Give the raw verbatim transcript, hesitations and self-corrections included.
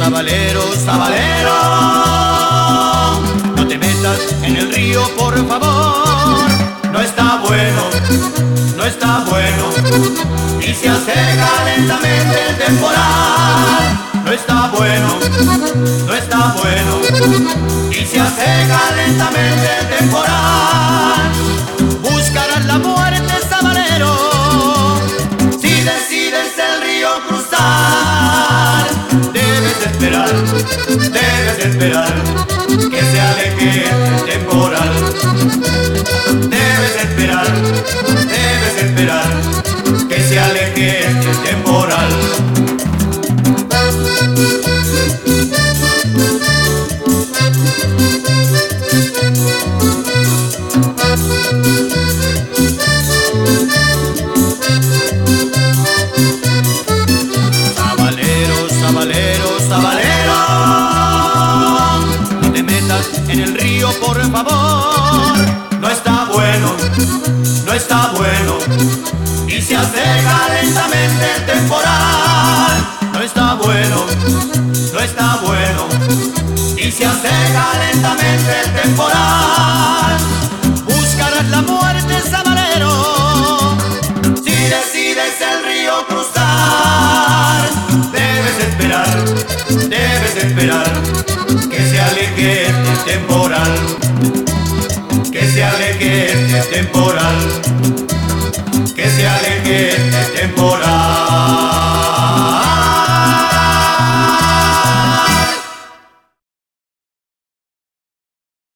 sabalero, sabalero, no te metas en el río, por favor. No está bueno, no está bueno, y se acerca lentamente el temporal. No está bueno, no está bueno, y se acerca lentamente el temporal. Buscarás la muerte, sabalero, si decides el río cruzar. Debes esperar, debes esperar que se aleje el temporal. Debes esperar, debes esperar que se aleje el temporal. Sabalero, sabalero, sabalero, no te metas en el río, por favor. No está bueno, no está bueno, y se acerca lentamente el temporal. No está bueno, no está bueno, y se acerca lentamente el temporal. Buscarás la muerte, sabalero, si decides el río cruzar. Debes esperar, debes esperar que se aleje el temporal. Que se aleje el temporal, que se aleje el temporal.